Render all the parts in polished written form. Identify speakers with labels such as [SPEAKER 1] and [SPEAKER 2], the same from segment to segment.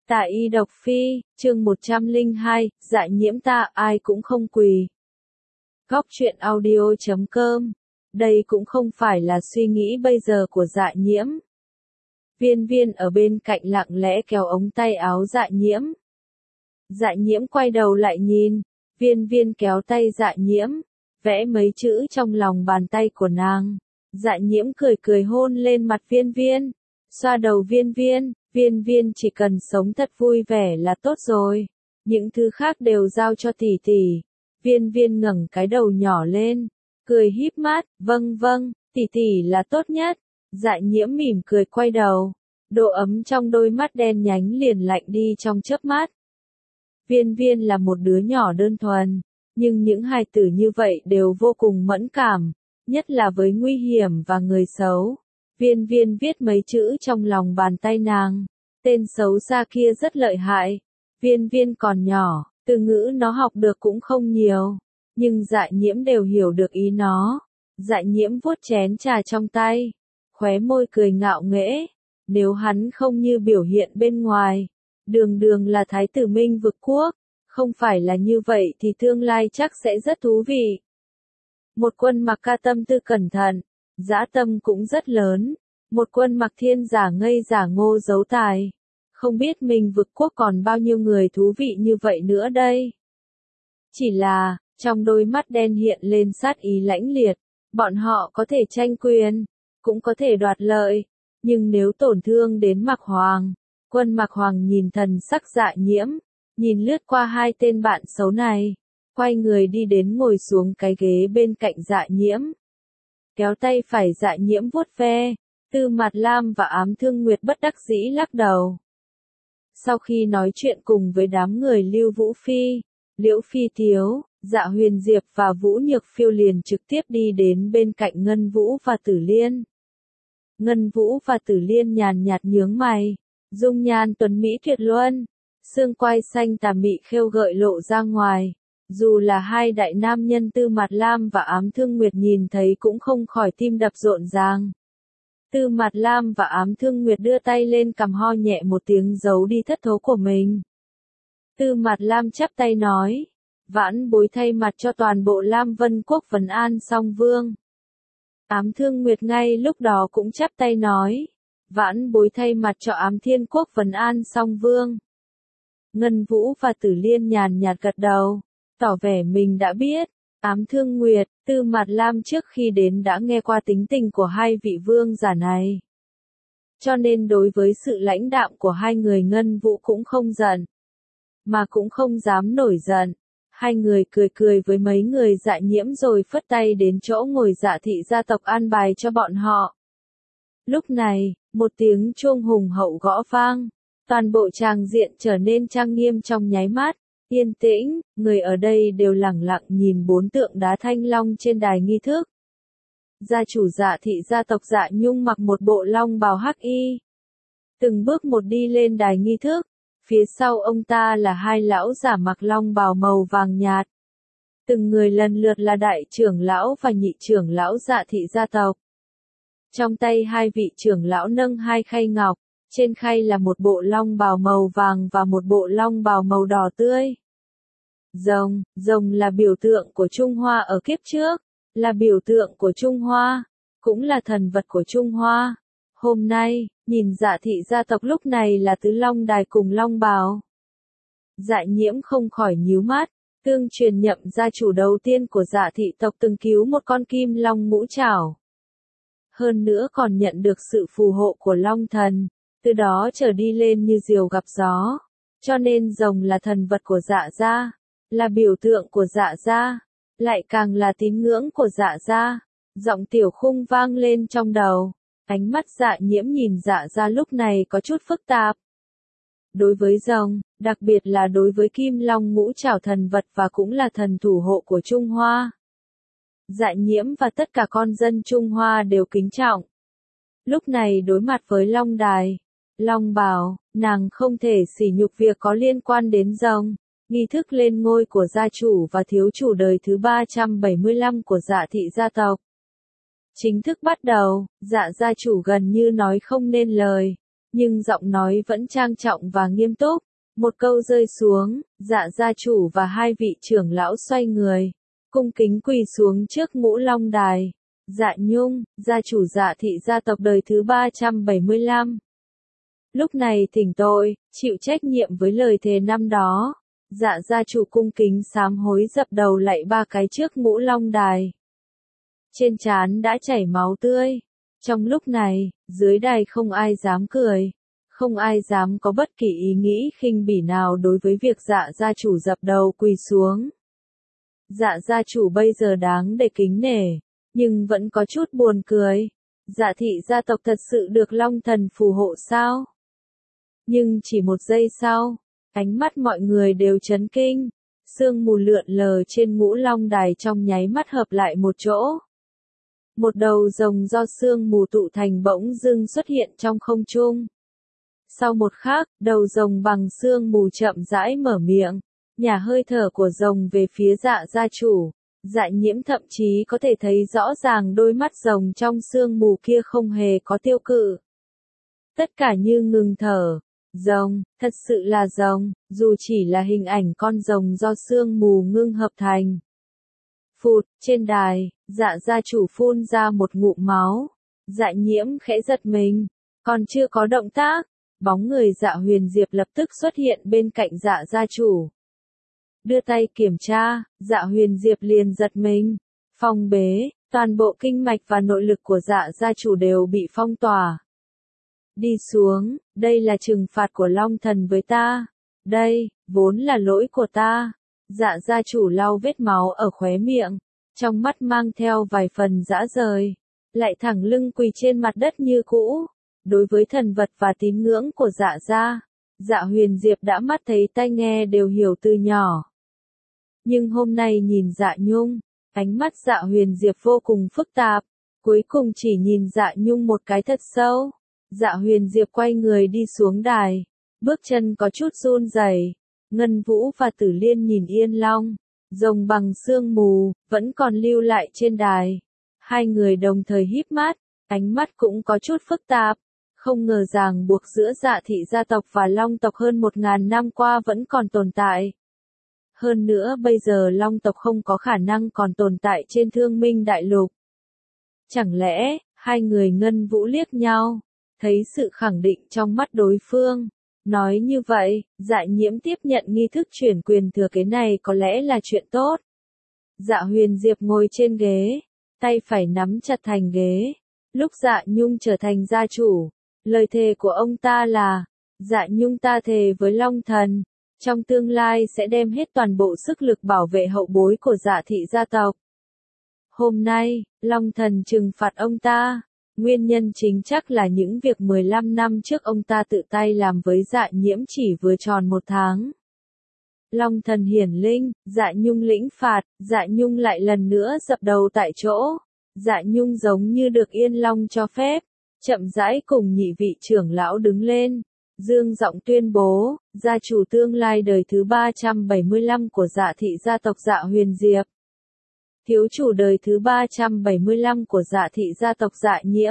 [SPEAKER 1] Tạ Y Độc Phi, chương 102, dạ nhiễm ta ai cũng không quỳ. Góc truyện audio.com. Đây cũng không phải là suy nghĩ bây giờ của dạ nhiễm. Viên Viên ở bên cạnh lặng lẽ kéo ống tay áo dạ nhiễm. Dạ nhiễm quay đầu lại nhìn, Viên Viên kéo tay dạ nhiễm, vẽ mấy chữ trong lòng bàn tay của nàng. Dạ nhiễm cười cười hôn lên mặt Viên Viên, xoa đầu Viên Viên. Viên Viên chỉ cần sống thật vui vẻ là tốt rồi. Những thứ khác đều giao cho tỷ tỷ. Viên Viên ngẩng cái đầu nhỏ lên, cười híp mắt, vâng vâng, tỷ tỷ là tốt nhất. Dạ nhiễm mỉm cười quay đầu. Độ ấm trong đôi mắt đen nhánh liền lạnh đi trong chớp mắt. Viên Viên là một đứa nhỏ đơn thuần, nhưng những hài tử như vậy đều vô cùng mẫn cảm, nhất là với nguy hiểm và người xấu. Viên Viên viết mấy chữ trong lòng bàn tay nàng. Tên xấu xa kia rất lợi hại. Viên Viên còn nhỏ, từ ngữ nó học được cũng không nhiều. Nhưng dạ nhiễm đều hiểu được ý nó. Dạ nhiễm vuốt chén trà trong tay. Khóe môi cười ngạo nghễ. Nếu hắn không như biểu hiện bên ngoài. Đường đường là thái tử Minh Vực Quốc. Không phải là như vậy thì tương lai chắc sẽ rất thú vị. Một quân mặc ca tâm tư cẩn thận. Dã tâm cũng rất lớn. Một quân mặc thiên giả ngây giả ngô giấu tài. Không biết Minh Vực Quốc còn bao nhiêu người thú vị như vậy nữa đây. Chỉ là, trong đôi mắt đen hiện lên sát ý lãnh liệt. Bọn họ có thể tranh quyền, cũng có thể đoạt lợi. Nhưng nếu tổn thương đến Mạc Hoàng, quân Mạc Hoàng nhìn thần sắc dạ nhiễm, nhìn lướt qua hai tên bạn xấu này, quay người đi đến ngồi xuống cái ghế bên cạnh dạ nhiễm. Kéo tay phải dạ nhiễm vuốt ve, Tư Mạt Lam và Ám Thương Nguyệt bất đắc dĩ lắc đầu. Sau khi nói chuyện cùng với đám người Lưu Vũ Phi, Liễu Phi Tiếu, Dạ Huyền Diệp và Vũ Nhược Phiêu liền trực tiếp đi đến bên cạnh Ngân Vũ và Tử Liên. Ngân Vũ và Tử Liên nhàn nhạt nhướng mày, dung nhan tuấn mỹ tuyệt luân, xương quai xanh tà mị khêu gợi lộ ra ngoài. Dù là hai đại nam nhân Tư Mạt Lam và Ám Thương Nguyệt nhìn thấy cũng không khỏi tim đập rộn ràng. Tư Mạt Lam và Ám Thương Nguyệt đưa tay lên cằm ho nhẹ một tiếng giấu đi thất thố của mình. Tư Mạt Lam chắp tay nói, vãn bối thay mặt cho toàn bộ Lam Vân Quốc vấn an song vương. Ám Thương Nguyệt ngay lúc đó cũng chắp tay nói, vãn bối thay mặt cho Ám Thiên Quốc vấn an song vương. Ngân Vũ và Tử Liên nhàn nhạt gật đầu, tỏ vẻ mình đã biết. Ám Thương Nguyệt, Tư Mạt Lam trước khi đến đã nghe qua tính tình của hai vị vương giả này. Cho nên đối với sự lãnh đạm của hai người Ngân Vũ cũng không giận, mà cũng không dám nổi giận. Hai người cười cười với mấy người dạ nhiễm rồi phất tay đến chỗ ngồi dạ thị gia tộc an bài cho bọn họ. Lúc này, một tiếng chuông hùng hậu gõ vang, toàn bộ tràng diện trở nên trang nghiêm trong nháy mắt. Yên tĩnh, người ở đây đều lẳng lặng nhìn bốn tượng đá thanh long trên đài nghi thức. Gia chủ dạ thị gia tộc Dạ Nhung mặc một bộ long bào hắc y. Từng bước một đi lên đài nghi thức, phía sau ông ta là hai lão giả mặc long bào màu vàng nhạt. Từng người lần lượt là đại trưởng lão và nhị trưởng lão dạ thị gia tộc. Trong tay hai vị trưởng lão nâng hai khay ngọc. Trên khay là một bộ long bào màu vàng và một bộ long bào màu đỏ tươi. Rồng là biểu tượng của Trung Hoa ở kiếp trước, là biểu tượng của Trung Hoa, cũng là thần vật của Trung Hoa. Hôm nay, nhìn dạ thị gia tộc lúc này là tứ long đài cùng long bào. Dạ nhiễm không khỏi nhíu mắt, tương truyền nhậm gia chủ đầu tiên của dạ thị tộc từng cứu một con kim long ngũ trảo. Hơn nữa còn nhận được sự phù hộ của long thần. Từ đó trở đi lên như diều gặp gió. Cho nên rồng là thần vật của dạ gia, là biểu tượng của dạ gia, lại càng là tín ngưỡng của dạ gia. Giọng Tiểu Khung vang lên trong đầu. Ánh mắt dạ nhiễm nhìn dạ gia lúc này có chút phức tạp. Đối với rồng, đặc biệt là đối với kim long ngũ trảo thần vật và cũng là thần thủ hộ của Trung Hoa. Dạ nhiễm và tất cả con dân Trung Hoa đều kính trọng. Lúc này đối mặt với long đài, long bào, nàng không thể sỉ nhục việc có liên quan đến rồng. Nghi thức lên ngôi của gia chủ và thiếu chủ đời thứ 375 của dạ thị gia tộc chính thức bắt đầu. Dạ gia chủ gần như nói không nên lời. nhưng giọng nói vẫn trang trọng và nghiêm túc. Một câu rơi xuống, Dạ gia chủ và hai vị trưởng lão xoay người, cung kính quỳ xuống trước Ngũ Long Đài. Dạ Nhung, gia chủ Dạ thị gia tộc đời thứ 375. Lúc này thỉnh tội, chịu trách nhiệm với lời thề năm đó. Dạ gia chủ cung kính sám hối dập đầu lạy ba cái trước Ngũ Long Đài. Trên trán đã chảy máu tươi. Trong lúc này, dưới đài không ai dám cười. Không ai dám có bất kỳ ý nghĩ khinh bỉ nào đối với việc Dạ gia chủ dập đầu quỳ xuống. Dạ gia chủ bây giờ đáng để kính nể, nhưng vẫn có chút buồn cười. Dạ thị gia tộc thật sự được Long Thần phù hộ sao? Nhưng chỉ một giây sau, ánh mắt mọi người đều chấn kinh. Sương mù lượn lờ trên Ngũ Long Đài trong nháy mắt hợp lại một chỗ. Một đầu rồng do sương mù tụ thành bỗng dưng xuất hiện trong không trung. Sau một khắc, đầu rồng bằng sương mù chậm rãi mở miệng, nhả hơi thở của rồng về phía Dạ gia chủ. Dạ Nhiễm thậm chí có thể thấy rõ ràng đôi mắt rồng trong sương mù kia không hề có tiêu cự. Tất cả như ngừng thở. Rồng, thật sự là rồng, dù chỉ là hình ảnh con rồng do sương mù ngưng hợp thành. Phụt, trên đài, Dạ gia chủ phun ra một ngụm máu. Dạ Nhiễm khẽ giật mình, còn chưa có động tác, bóng người Dạ Huyền Diệp lập tức xuất hiện bên cạnh Dạ gia chủ. Đưa tay kiểm tra, Dạ Huyền Diệp liền giật mình. Phong bế, toàn bộ kinh mạch và nội lực của Dạ gia chủ đều bị phong tỏa. Đi xuống, đây là trừng phạt của Long Thần với ta. Đây, vốn là lỗi của ta. Dạ gia chủ lau vết máu ở khóe miệng, trong mắt mang theo vài phần dã rời, lại thẳng lưng quỳ trên mặt đất như cũ. Đối với thần vật và tín ngưỡng của Dạ gia, Dạ Huyền Diệp đã mắt thấy tai nghe đều hiểu từ nhỏ. Nhưng hôm nay nhìn Dạ Nhung, ánh mắt Dạ Huyền Diệp vô cùng phức tạp, cuối cùng chỉ nhìn Dạ Nhung một cái thật sâu. Dạ Huyền Diệp quay người đi xuống đài, bước chân có chút run rẩy. Ngân Vũ và Tử Liên nhìn Yên Long, rồng bằng sương mù, vẫn còn lưu lại trên đài. Hai người đồng thời híp mắt, ánh mắt cũng có chút phức tạp. Không ngờ ràng buộc giữa Dạ thị gia tộc và Long tộc hơn 1000 năm qua vẫn còn tồn tại. Hơn nữa bây giờ Long tộc không có khả năng còn tồn tại trên Thương Minh Đại Lục. Chẳng lẽ, hai người Ngân Vũ liếc nhau, thấy sự khẳng định trong mắt đối phương. Nói như vậy, Dạ Nhiễm tiếp nhận nghi thức chuyển quyền thừa kế này có lẽ là chuyện tốt. Dạ Huyền Diệp ngồi trên ghế, tay phải nắm chặt thành ghế. Lúc Dạ Nhung trở thành gia chủ, lời thề của ông ta là, Dạ Nhung ta thề với Long Thần, trong tương lai sẽ đem hết toàn bộ sức lực bảo vệ hậu bối của Dạ thị gia tộc. Hôm nay, Long Thần trừng phạt ông ta. Nguyên nhân chính chắc là những việc 15 năm trước ông ta tự tay làm với Dạ Nhiễm chỉ vừa tròn 1 tháng. Long Thần hiển linh, Dạ Nhung lĩnh phạt, Dạ Nhung lại lần nữa dập đầu tại chỗ. Dạ Nhung giống như được Yên Long cho phép, chậm rãi cùng nhị vị trưởng lão đứng lên, dương giọng tuyên bố, gia chủ tương lai đời thứ 375 của Dạ thị gia tộc Dạ Huyền Diệp. Thiếu chủ đời thứ 375 của Dạ thị gia tộc Dạ Nhiễm.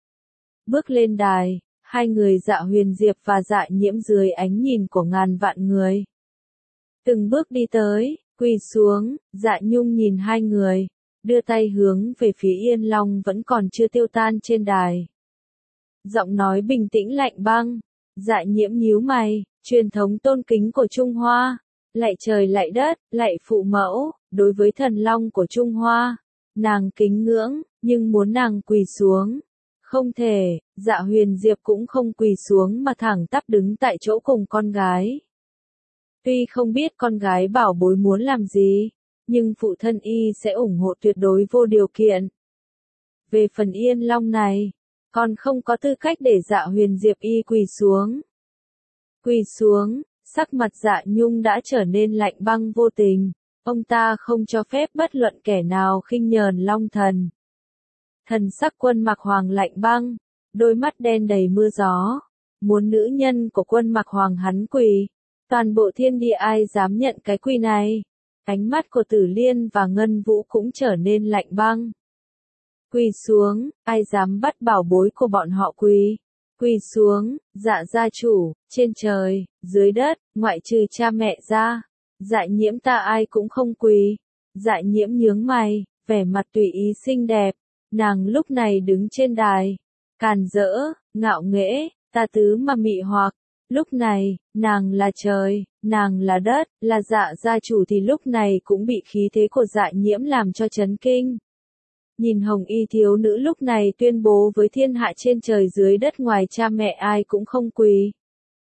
[SPEAKER 1] Bước lên đài, hai người Dạ Huyền Diệp và Dạ Nhiễm dưới ánh nhìn của ngàn vạn người. Từng bước đi tới, quỳ xuống, Dạ Nhung nhìn hai người, đưa tay hướng về phía Yên Long vẫn còn chưa tiêu tan trên đài. Giọng nói bình tĩnh lạnh băng, Dạ Nhiễm nhíu mày, truyền thống tôn kính của Trung Hoa. Lạy trời lạy đất, lạy phụ mẫu, đối với thần long của Trung Hoa, nàng kính ngưỡng, nhưng muốn nàng quỳ xuống. Không thể, Dạ Huyền Diệp cũng không quỳ xuống mà thẳng tắp đứng tại chỗ cùng con gái. Tuy không biết con gái bảo bối muốn làm gì, nhưng phụ thân y sẽ ủng hộ tuyệt đối vô điều kiện. Về phần Yên Long này, còn không có tư cách để Dạ Huyền Diệp y quỳ xuống. Quỳ xuống. Sắc mặt Dạ Nhung đã trở nên lạnh băng vô tình, ông ta không cho phép bất luận kẻ nào khinh nhờn Long Thần. Thần sắc Quân Mặc Hoàng lạnh băng, đôi mắt đen đầy mưa gió, muốn nữ nhân của Quân Mặc Hoàng hắn quỳ, toàn bộ thiên địa ai dám nhận cái quỳ này. Ánh mắt của Tử Liên và Ngân Vũ cũng trở nên lạnh băng. Quỳ xuống, ai dám bắt bảo bối của bọn họ quỳ. Quỳ xuống, dạ gia chủ, trên trời, dưới đất, ngoại trừ cha mẹ ra. Dạ nhiễm ta ai cũng không quỳ. Dạ nhiễm nhướng mày, vẻ mặt tùy ý xinh đẹp. Nàng lúc này đứng trên đài. Càn rỡ, ngạo nghễ, ta tứ mà mị hoặc. Lúc này, nàng là trời, nàng là đất, là dạ gia chủ thì lúc này cũng bị khí thế của dạ nhiễm làm cho chấn kinh. Nhìn hồng y thiếu nữ lúc này tuyên bố với thiên hạ trên trời dưới đất ngoài cha mẹ ai cũng không quỳ.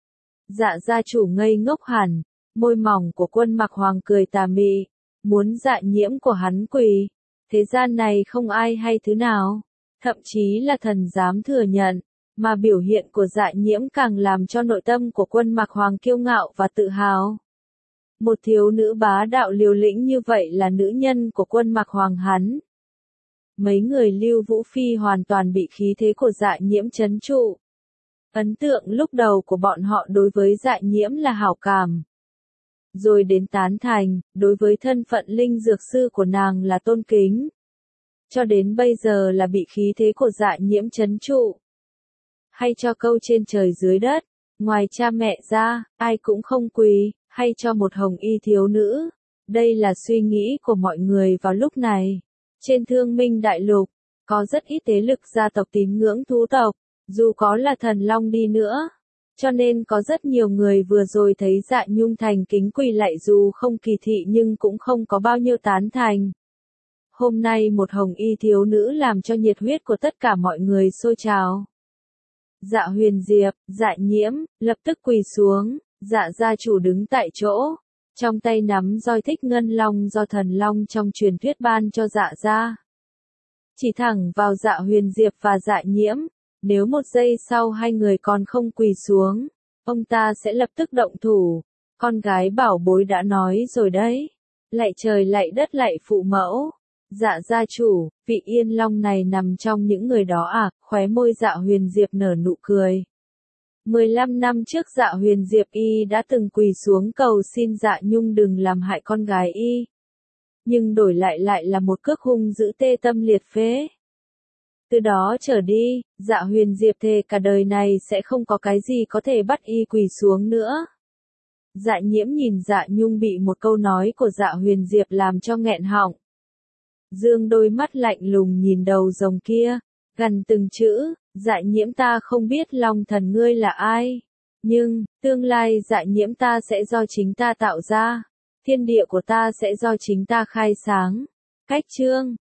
[SPEAKER 1] Dạ gia chủ ngây ngốc hẳn, môi mỏng của Quân Mặc Hoàng cười tà mị, muốn dạ nhiễm của hắn quỳ. Thế gian này không ai hay thứ nào, thậm chí là thần dám thừa nhận, mà biểu hiện của dạ nhiễm càng làm cho nội tâm của Quân Mặc Hoàng kiêu ngạo và tự hào. Một thiếu nữ bá đạo liều lĩnh như vậy là nữ nhân của Quân Mặc Hoàng hắn. Mấy người Lưu Vũ Phi hoàn toàn bị khí thế của dạ nhiễm chấn trụ. Ấn tượng lúc đầu của bọn họ đối với dạ nhiễm là hảo cảm. Rồi đến tán thành, đối với thân phận linh dược sư của nàng là tôn kính. Cho đến bây giờ là bị khí thế của dạ nhiễm chấn trụ. Hay cho câu trên trời dưới đất, ngoài cha mẹ ra, ai cũng không quỳ, hay cho một hồng y thiếu nữ. Đây là suy nghĩ của mọi người vào lúc này. Trên Thương Minh Đại Lục, có rất ít thế lực gia tộc tín ngưỡng thú tộc, dù có là thần long đi nữa. Cho nên có rất nhiều người vừa rồi thấy Dạ Nhung thành kính quỳ lạy dù không kỳ thị nhưng cũng không có bao nhiêu tán thành. Hôm nay một hồng y thiếu nữ làm cho nhiệt huyết của tất cả mọi người sôi trào. Dạ Huyền Diệp, Dạ Nhiễm, lập tức quỳ xuống, Dạ gia chủ đứng tại chỗ. Trong tay nắm roi Thích Ngân Long do thần long trong truyền thuyết ban cho Dạ gia. Chỉ thẳng vào Dạ Huyền Diệp và Dạ Nhiễm, nếu một giây sau hai người còn không quỳ xuống, ông ta sẽ lập tức động thủ. Con gái bảo bối đã nói rồi đấy. Lạy trời lạy đất lạy phụ mẫu. Dạ gia chủ, vị Yên Long này nằm trong những người đó à? Khóe môi Dạ Huyền Diệp nở nụ cười. 15 năm trước Dạ Huyền Diệp y đã từng quỳ xuống cầu xin Dạ Nhung đừng làm hại con gái y. Nhưng đổi lại là một cước hung dữ tê tâm liệt phế. Từ đó trở đi, Dạ Huyền Diệp thề cả đời này sẽ không có cái gì có thể bắt y quỳ xuống nữa. Dạ Nhiễm nhìn Dạ Nhung bị một câu nói của Dạ Huyền Diệp làm cho nghẹn họng. Dương đôi mắt lạnh lùng nhìn đầu rồng kia, gần từng chữ, Dạ Nhiễm ta không biết Long thần ngươi là ai. Nhưng, tương lai Dạ Nhiễm ta sẽ do chính ta tạo ra. Thiên địa của ta sẽ do chính ta khai sáng. Cách chương